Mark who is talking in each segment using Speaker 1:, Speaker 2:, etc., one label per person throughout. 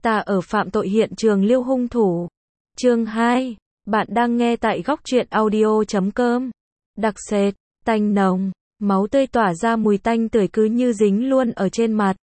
Speaker 1: Ta ở phạm tội hiện trường liêu hung thủ. Chương 2. Bạn đang nghe tại góc truyện audio.com. Đặc sệt, tanh nồng, máu tươi tỏa ra mùi tanh tưởi cứ như dính luôn ở trên mặt.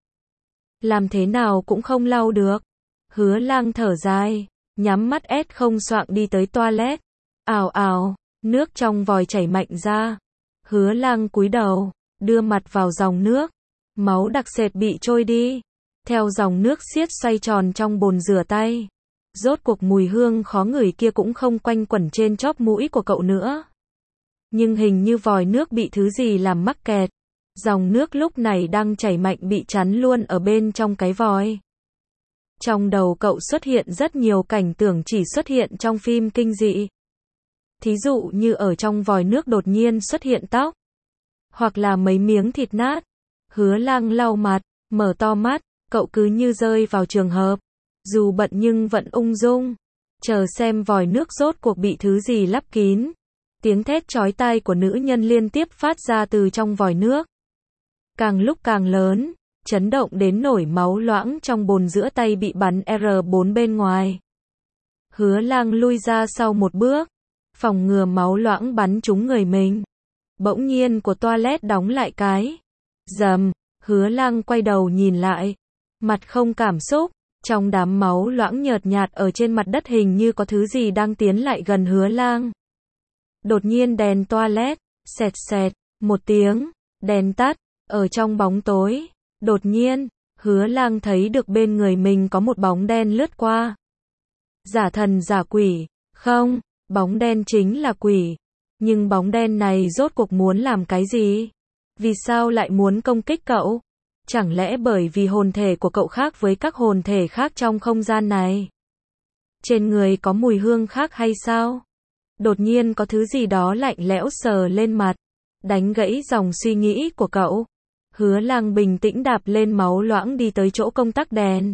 Speaker 1: Làm thế nào cũng không lau được. Hứa Lang thở dài, nhắm mắt không xoạng đi tới toilet. Ào ào, nước trong vòi chảy mạnh ra. Hứa Lang cúi đầu, đưa mặt vào dòng nước. Máu đặc sệt bị trôi đi. Theo dòng nước xiết xoay tròn trong bồn rửa tay. Rốt cuộc mùi hương khó ngửi kia cũng không quanh quẩn trên chóp mũi của cậu nữa. Nhưng hình như vòi nước bị thứ gì làm mắc kẹt. Dòng nước lúc này đang chảy mạnh bị chắn luôn ở bên trong cái vòi. Trong đầu cậu xuất hiện rất nhiều cảnh tưởng chỉ xuất hiện trong phim kinh dị. Thí dụ như ở trong vòi nước đột nhiên xuất hiện tóc. Hoặc là mấy miếng thịt nát. Hứa Lang lau mặt, mở to mắt, cậu cứ như rơi vào trường hợp. Dù bận nhưng vẫn ung dung. Chờ xem vòi nước rốt cuộc bị thứ gì lấp kín. Tiếng thét chói tai của nữ nhân liên tiếp phát ra từ trong vòi nước. Càng lúc càng lớn, chấn động đến nổi máu loãng trong bồn giữa tay bị bắn R4 bên ngoài. Hứa Lang lui ra sau một bước, phòng ngừa máu loãng bắn trúng người mình. Bỗng nhiên của toilet đóng lại cái. Rầm, Hứa Lang quay đầu nhìn lại. Mặt không cảm xúc, trong đám máu loãng nhợt nhạt ở trên mặt đất hình như có thứ gì đang tiến lại gần Hứa Lang. Đột nhiên đèn toilet, xẹt xẹt, một tiếng, đèn tắt, ở trong bóng tối. Đột nhiên, Hứa Lang thấy được bên người mình có một bóng đen lướt qua. Giả thần giả quỷ, không, bóng đen chính là quỷ. Nhưng bóng đen này rốt cuộc muốn làm cái gì? Vì sao lại muốn công kích cậu? Chẳng lẽ bởi vì hồn thể của cậu khác với các hồn thể khác trong không gian này? Trên người có mùi hương khác hay sao? Đột nhiên có thứ gì đó lạnh lẽo sờ lên mặt, đánh gãy dòng suy nghĩ của cậu. Hứa Lang bình tĩnh đạp lên máu loãng đi tới chỗ công tắc đèn.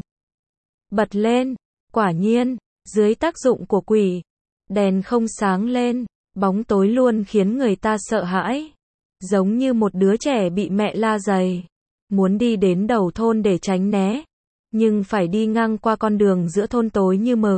Speaker 1: Bật lên, quả nhiên, dưới tác dụng của quỷ, đèn không sáng lên, bóng tối luôn khiến người ta sợ hãi. Giống như một đứa trẻ bị mẹ la giày, muốn đi đến đầu thôn để tránh né, nhưng phải đi ngang qua con đường giữa thôn tối như mực.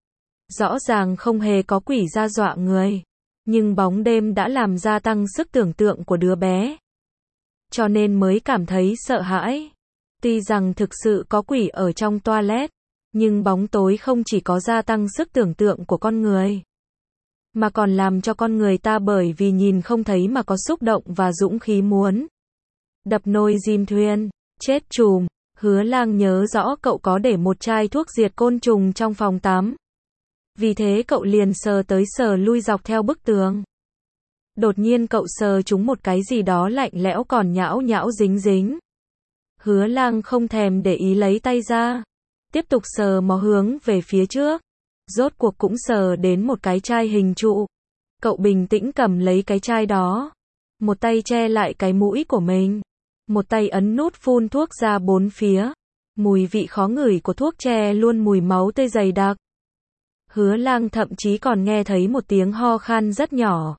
Speaker 1: Rõ ràng không hề có quỷ ra dọa người, nhưng bóng đêm đã làm gia tăng sức tưởng tượng của đứa bé. Cho nên mới cảm thấy sợ hãi. Tuy rằng thực sự có quỷ ở trong toilet, nhưng bóng tối không chỉ có gia tăng sức tưởng tượng của con người, mà còn làm cho con người ta bởi vì nhìn không thấy mà có xúc động và dũng khí muốn đập nồi dìm thuyền. Chết chùm, Hứa Lang nhớ rõ cậu có để một chai thuốc diệt côn trùng trong phòng tắm. Vì thế cậu liền sờ tới sờ lui dọc theo bức tường. Đột nhiên cậu sờ trúng một cái gì đó lạnh lẽo còn nhão nhão dính dính. Hứa Lang không thèm để ý lấy tay ra, tiếp tục sờ mò hướng về phía trước. Rốt cuộc cũng sờ đến một cái chai hình trụ. Cậu bình tĩnh cầm lấy cái chai đó, một tay che lại cái mũi của mình, một tay ấn nút phun thuốc ra bốn phía. Mùi vị khó ngửi của thuốc che luôn mùi máu tươi dày đặc. Hứa Lang thậm chí còn nghe thấy một tiếng ho khan rất nhỏ.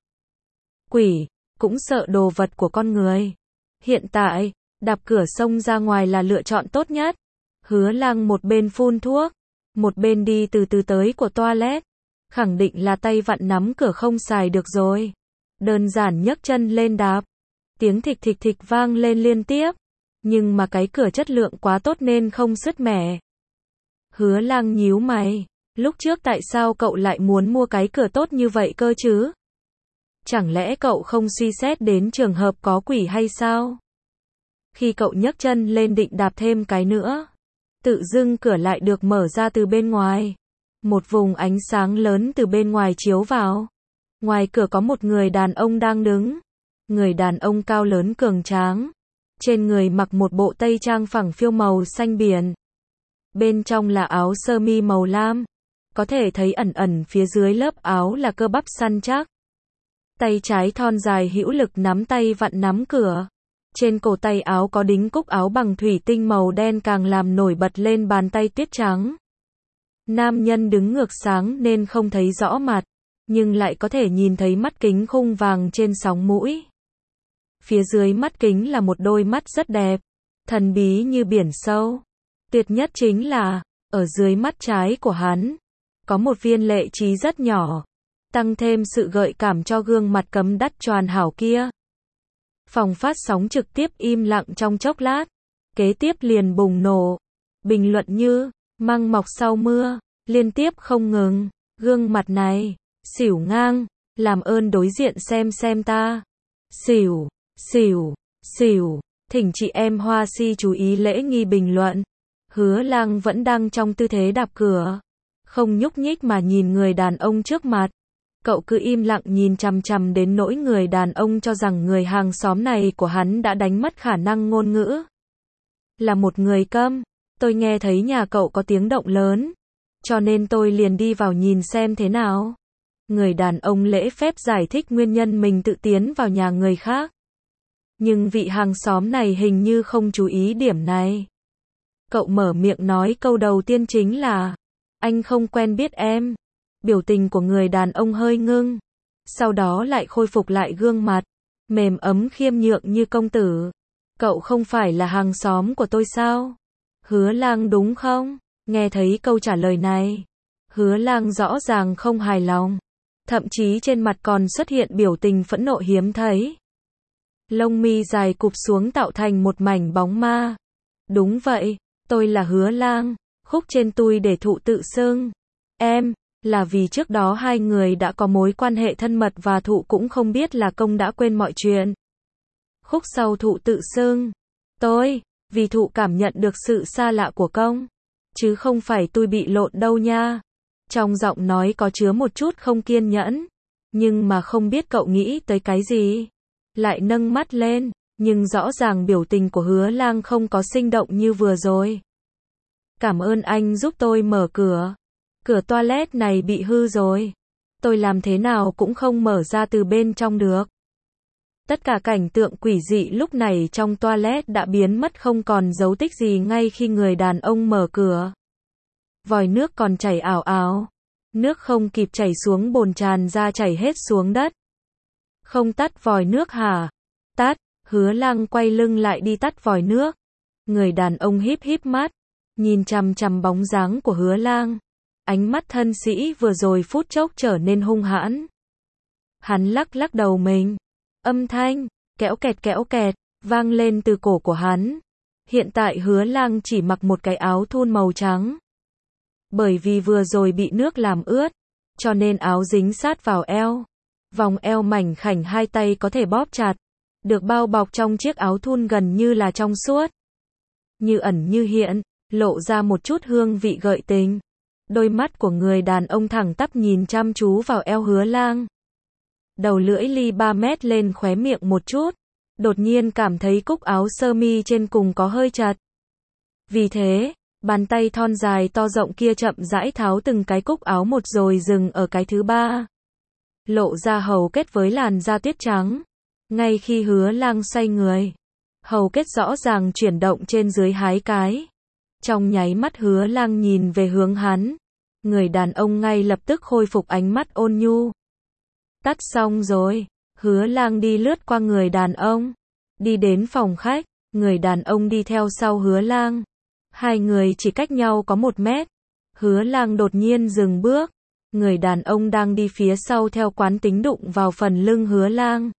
Speaker 1: Quỷ cũng sợ đồ vật của con người. Hiện tại, đạp cửa xông ra ngoài là lựa chọn tốt nhất. Hứa Lang một bên phun thuốc, một bên đi từ từ tới của toilet. Khẳng định là tay vặn nắm cửa không xài được rồi. Đơn giản nhấc chân lên đạp. Tiếng thịch thịch thịch vang lên liên tiếp. Nhưng mà cái cửa chất lượng quá tốt nên không sứt mẻ. Hứa Lang nhíu mày. Lúc trước tại sao cậu lại muốn mua cái cửa tốt như vậy cơ chứ? Chẳng lẽ cậu không suy xét đến trường hợp có quỷ hay sao? Khi cậu nhấc chân lên định đạp thêm cái nữa, tự dưng cửa lại được mở ra từ bên ngoài. Một vùng ánh sáng lớn từ bên ngoài chiếu vào. Ngoài cửa có một người đàn ông đang đứng. Người đàn ông cao lớn cường tráng. Trên người mặc một bộ tây trang phẳng phiu màu xanh biển. Bên trong là áo sơ mi màu lam. Có thể thấy ẩn ẩn phía dưới lớp áo là cơ bắp săn chắc. Tay trái thon dài hữu lực nắm tay vặn nắm cửa. Trên cổ tay áo có đính cúc áo bằng thủy tinh màu đen càng làm nổi bật lên bàn tay tuyết trắng. Nam nhân đứng ngược sáng nên không thấy rõ mặt, nhưng lại có thể nhìn thấy mắt kính khung vàng trên sóng mũi. Phía dưới mắt kính là một đôi mắt rất đẹp, thần bí như biển sâu. Tuyệt nhất chính là, Ở dưới mắt trái của hắn, có một viên lệ trí rất nhỏ, tăng thêm sự gợi cảm cho gương mặt cấm đắt tròn hảo kia. Phòng phát sóng trực tiếp im lặng trong chốc lát, kế tiếp liền bùng nổ. Bình luận như, măng mọc sau mưa, liên tiếp không ngừng, gương mặt này, xỉu ngang, làm ơn đối diện xem ta. Xỉu, xỉu, xỉu, thỉnh chị em Hoa Si chú ý lễ nghi bình luận. Hứa Lang vẫn đang trong tư thế đạp cửa, không nhúc nhích mà nhìn người đàn ông trước mặt. Cậu cứ im lặng nhìn chằm chằm đến nỗi người đàn ông cho rằng người hàng xóm này của hắn đã đánh mất khả năng ngôn ngữ. Là một người câm, tôi nghe thấy nhà cậu có tiếng động lớn, cho nên tôi liền đi vào nhìn xem thế nào. Người đàn ông lễ phép giải thích nguyên nhân mình tự tiến vào nhà người khác. Nhưng vị hàng xóm này hình như không chú ý điểm này. Cậu mở miệng nói câu đầu tiên chính là, anh không quen biết em. Biểu tình của người đàn ông hơi ngưng, sau đó lại khôi phục lại gương mặt, mềm ấm khiêm nhượng như công tử. Cậu không phải là hàng xóm của tôi sao? Hứa Lang đúng không? Nghe thấy câu trả lời này, Hứa Lang rõ ràng không hài lòng, thậm chí trên mặt còn xuất hiện biểu tình phẫn nộ hiếm thấy. Lông mi dài cụp xuống tạo thành một mảnh bóng ma. Đúng vậy, tôi là Hứa Lang, khúc trên tui để thụ tự xưng. Em, là vì trước đó hai người đã có mối quan hệ thân mật và thụ cũng không biết là công đã quên mọi chuyện. Khúc sau thụ tự xưng. Tôi, vì thụ cảm nhận được sự xa lạ của công, chứ không phải tôi bị lộn đâu nha. Trong giọng nói có chứa một chút không kiên nhẫn, nhưng mà không biết cậu nghĩ tới cái gì. Lại nâng mắt lên, nhưng rõ ràng biểu tình của Hứa Lang không có sinh động như vừa rồi. Cảm ơn anh giúp tôi mở cửa. Cửa toilet này bị hư rồi. Tôi làm thế nào cũng không mở ra từ bên trong được. Tất cả cảnh tượng quỷ dị lúc này trong toilet đã biến mất không còn dấu tích gì ngay khi người đàn ông mở cửa. Vòi nước còn chảy ảo ảo. Nước không kịp chảy xuống bồn tràn ra chảy hết xuống đất. Không tắt vòi nước hả? Tắt. Hứa Lang quay lưng lại đi tắt vòi nước. Người đàn ông híp híp mắt, nhìn chằm chằm bóng dáng của Hứa Lang. Ánh mắt thân sĩ vừa rồi phút chốc trở nên hung hãn. Hắn lắc lắc đầu mình. Âm thanh, kéo kẹt, vang lên từ cổ của hắn. Hiện tại Hứa Lang chỉ mặc một cái áo thun màu trắng. Bởi vì vừa rồi bị nước làm ướt, cho nên áo dính sát vào eo. Vòng eo mảnh khảnh hai tay có thể bóp chặt, được bao bọc trong chiếc áo thun gần như là trong suốt. Như ẩn như hiện, lộ ra một chút hương vị gợi tình. Đôi mắt của người đàn ông thẳng tắp nhìn chăm chú vào eo Hứa Lang. Đầu lưỡi ly 3 mét lên khóe miệng một chút, đột nhiên cảm thấy cúc áo sơ mi trên cùng có hơi chặt. Vì thế, bàn tay thon dài to rộng kia chậm rãi tháo từng cái cúc áo một rồi dừng ở cái thứ ba. Lộ ra hầu kết với làn da tuyết trắng. Ngay khi Hứa Lang xoay người, hầu kết rõ ràng chuyển động trên dưới hai cái. Trong nháy mắt Hứa Lang nhìn về hướng hắn, người đàn ông ngay lập tức khôi phục ánh mắt ôn nhu. Tắt xong rồi, Hứa Lang đi lướt qua người đàn ông, đi đến phòng khách, người đàn ông đi theo sau Hứa Lang. Hai người chỉ cách nhau có 1 mét. Hứa Lang đột nhiên dừng bước, người đàn ông đang đi phía sau theo quán tính đụng vào phần lưng Hứa Lang.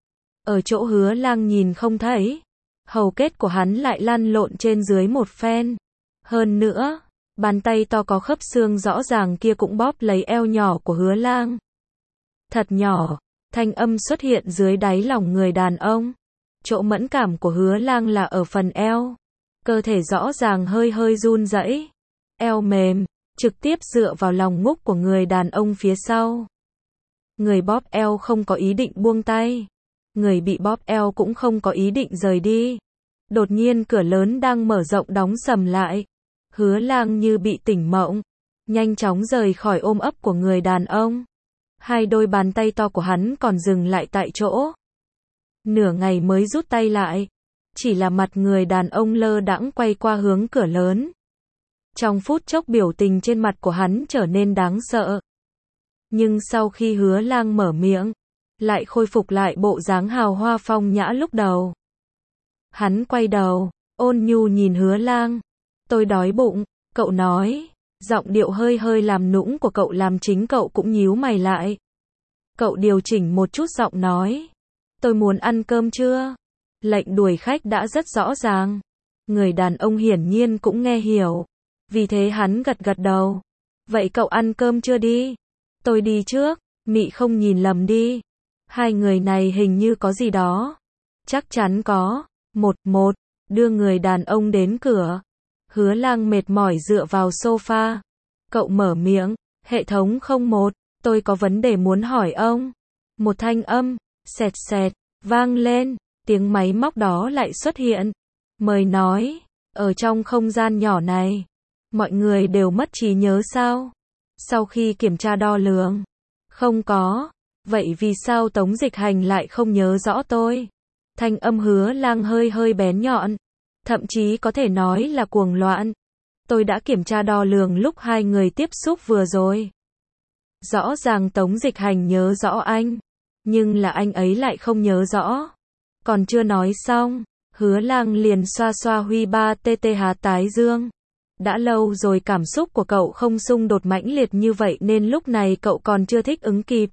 Speaker 1: Ở chỗ Hứa Lang nhìn không thấy, hầu kết của hắn lại lăn lộn trên dưới một phen. Hơn nữa, bàn tay to có khớp xương rõ ràng kia cũng bóp lấy eo nhỏ của Hứa Lang. Thật nhỏ, thanh âm xuất hiện dưới đáy lòng người đàn ông. Chỗ mẫn cảm của Hứa Lang là ở phần eo. Cơ thể rõ ràng hơi hơi run rẩy. Eo mềm, trực tiếp dựa vào lòng ngúc của người đàn ông phía sau. Người bóp eo không có ý định buông tay. Người bị bóp eo cũng không có ý định rời đi. Đột nhiên cửa lớn đang mở rộng đóng sầm lại. Hứa Lang như bị tỉnh mộng, nhanh chóng rời khỏi ôm ấp của người đàn ông. Hai đôi bàn tay to của hắn còn dừng lại tại chỗ. Nửa ngày mới rút tay lại. Chỉ là mặt người đàn ông lơ đãng quay qua hướng cửa lớn. Trong phút chốc biểu tình trên mặt của hắn trở nên đáng sợ. Nhưng sau khi Hứa Lang mở miệng, lại khôi phục lại bộ dáng hào hoa phong nhã lúc đầu. Hắn quay đầu, ôn nhu nhìn Hứa Lang. Tôi đói bụng, cậu nói. Giọng điệu hơi hơi làm nũng của cậu làm chính cậu cũng nhíu mày lại. Cậu điều chỉnh một chút giọng nói. Tôi muốn ăn cơm chưa? Lệnh đuổi khách đã rất rõ ràng. Người đàn ông hiển nhiên cũng nghe hiểu. Vì thế hắn gật gật đầu. Vậy cậu ăn cơm chưa đi? Tôi đi trước. Mị không nhìn lầm đi. Hai người này hình như có gì đó. Chắc chắn có. Một, đưa người đàn ông đến cửa. Hứa Lang mệt mỏi dựa vào sofa. Cậu mở miệng. Hệ thống 01, tôi có vấn đề muốn hỏi ông. Một thanh âm, xẹt xẹt, vang lên. Tiếng máy móc đó lại xuất hiện. Mời nói, ở trong không gian nhỏ này, mọi người đều mất trí nhớ sao? Sau khi kiểm tra đo lường, không có. Vậy vì sao Tống Dịch Hành lại không nhớ rõ tôi? Thanh âm Hứa Lang hơi hơi bén nhọn, thậm chí có thể nói là cuồng loạn. Tôi đã kiểm tra đo lường lúc hai người tiếp xúc vừa rồi. Rõ ràng Tống Dịch Hành nhớ rõ anh, nhưng là anh ấy lại không nhớ rõ. Còn chưa nói xong, Hứa Lang liền xoa xoa Huy Ba TTH Tái Dương. Đã lâu rồi cảm xúc của cậu không xung đột mãnh liệt như vậy nên lúc này cậu còn chưa thích ứng kịp.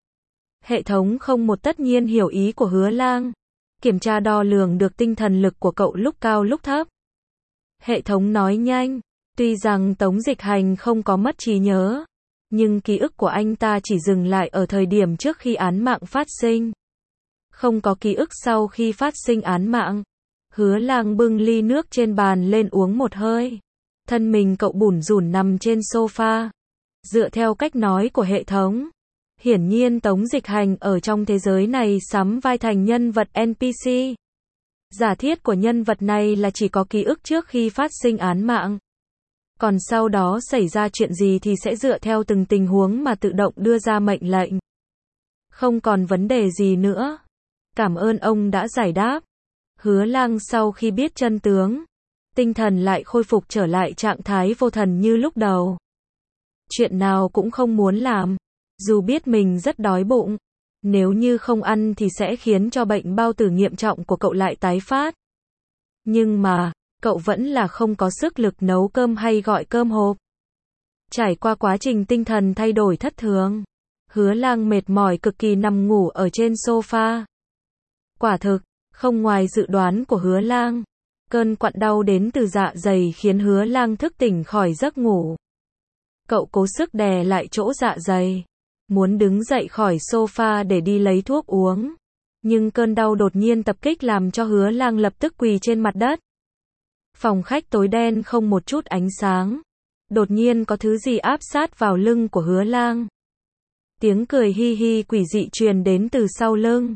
Speaker 1: Hệ thống 01 tất nhiên hiểu ý của Hứa Lang. Kiểm tra đo lường được tinh thần lực của cậu lúc cao lúc thấp. Hệ thống nói nhanh, tuy rằng Tống Dịch Hành không có mất trí nhớ, nhưng ký ức của anh ta chỉ dừng lại ở thời điểm trước khi án mạng phát sinh. Không có ký ức sau khi phát sinh án mạng. Hứa Lang bưng ly nước trên bàn lên uống một hơi. Thân mình cậu bủn rủn nằm trên sofa. Dựa theo cách nói của hệ thống, hiển nhiên Tống Dịch Hành ở trong thế giới này sắm vai thành nhân vật NPC. Giả thiết của nhân vật này là chỉ có ký ức trước khi phát sinh án mạng. Còn sau đó xảy ra chuyện gì thì sẽ dựa theo từng tình huống mà tự động đưa ra mệnh lệnh. Không còn vấn đề gì nữa. Cảm ơn ông đã giải đáp. Hứa Lang sau khi biết chân tướng, tinh thần lại khôi phục trở lại trạng thái vô thần như lúc đầu. Chuyện nào cũng không muốn làm, dù biết mình rất đói bụng. Nếu như không ăn thì sẽ khiến cho bệnh bao tử nghiêm trọng của cậu lại tái phát. Nhưng mà, cậu vẫn là không có sức lực nấu cơm hay gọi cơm hộp. Trải qua quá trình tinh thần thay đổi thất thường, Hứa Lang mệt mỏi cực kỳ nằm ngủ ở trên sofa. Quả thực, không ngoài dự đoán của Hứa Lang, cơn quặn đau đến từ dạ dày khiến Hứa Lang thức tỉnh khỏi giấc ngủ. Cậu cố sức đè lại chỗ dạ dày, muốn đứng dậy khỏi sofa để đi lấy thuốc uống. Nhưng cơn đau đột nhiên tập kích làm cho Hứa Lang lập tức quỳ trên mặt đất. Phòng khách tối đen không một chút ánh sáng. Đột nhiên có thứ gì áp sát vào lưng của Hứa Lang. Tiếng cười hi hi quỷ dị truyền đến từ sau lưng.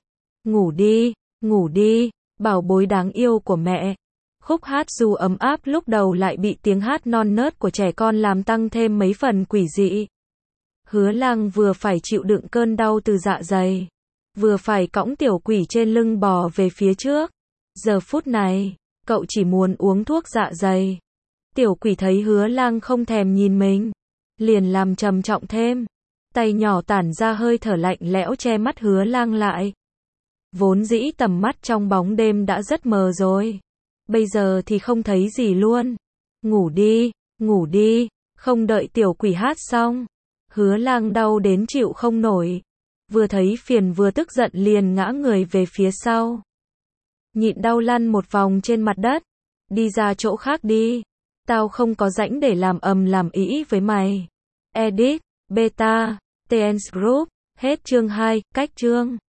Speaker 1: Ngủ đi, bảo bối đáng yêu của mẹ. Khúc hát dù ấm áp lúc đầu lại bị tiếng hát non nớt của trẻ con làm tăng thêm mấy phần quỷ dị. Hứa Lang vừa phải chịu đựng cơn đau từ dạ dày, vừa phải cõng tiểu quỷ trên lưng bò về phía trước. Giờ phút này, cậu chỉ muốn uống thuốc dạ dày. Tiểu quỷ thấy Hứa Lang không thèm nhìn mình, liền làm trầm trọng thêm. Tay nhỏ tản ra hơi thở lạnh lẽo che mắt Hứa Lang lại. Vốn dĩ tầm mắt trong bóng đêm đã rất mờ rồi. Bây giờ thì không thấy gì luôn. Ngủ đi, không đợi tiểu quỷ hát xong. Hứa Lang đau đến chịu không nổi. Vừa thấy phiền vừa tức giận liền ngã người về phía sau. Nhịn đau lăn một vòng trên mặt đất. Đi ra chỗ khác đi. Tao không có rãnh để làm ĩ với mày. Edit, Beta, TNS Group, hết chương 2, cách chương.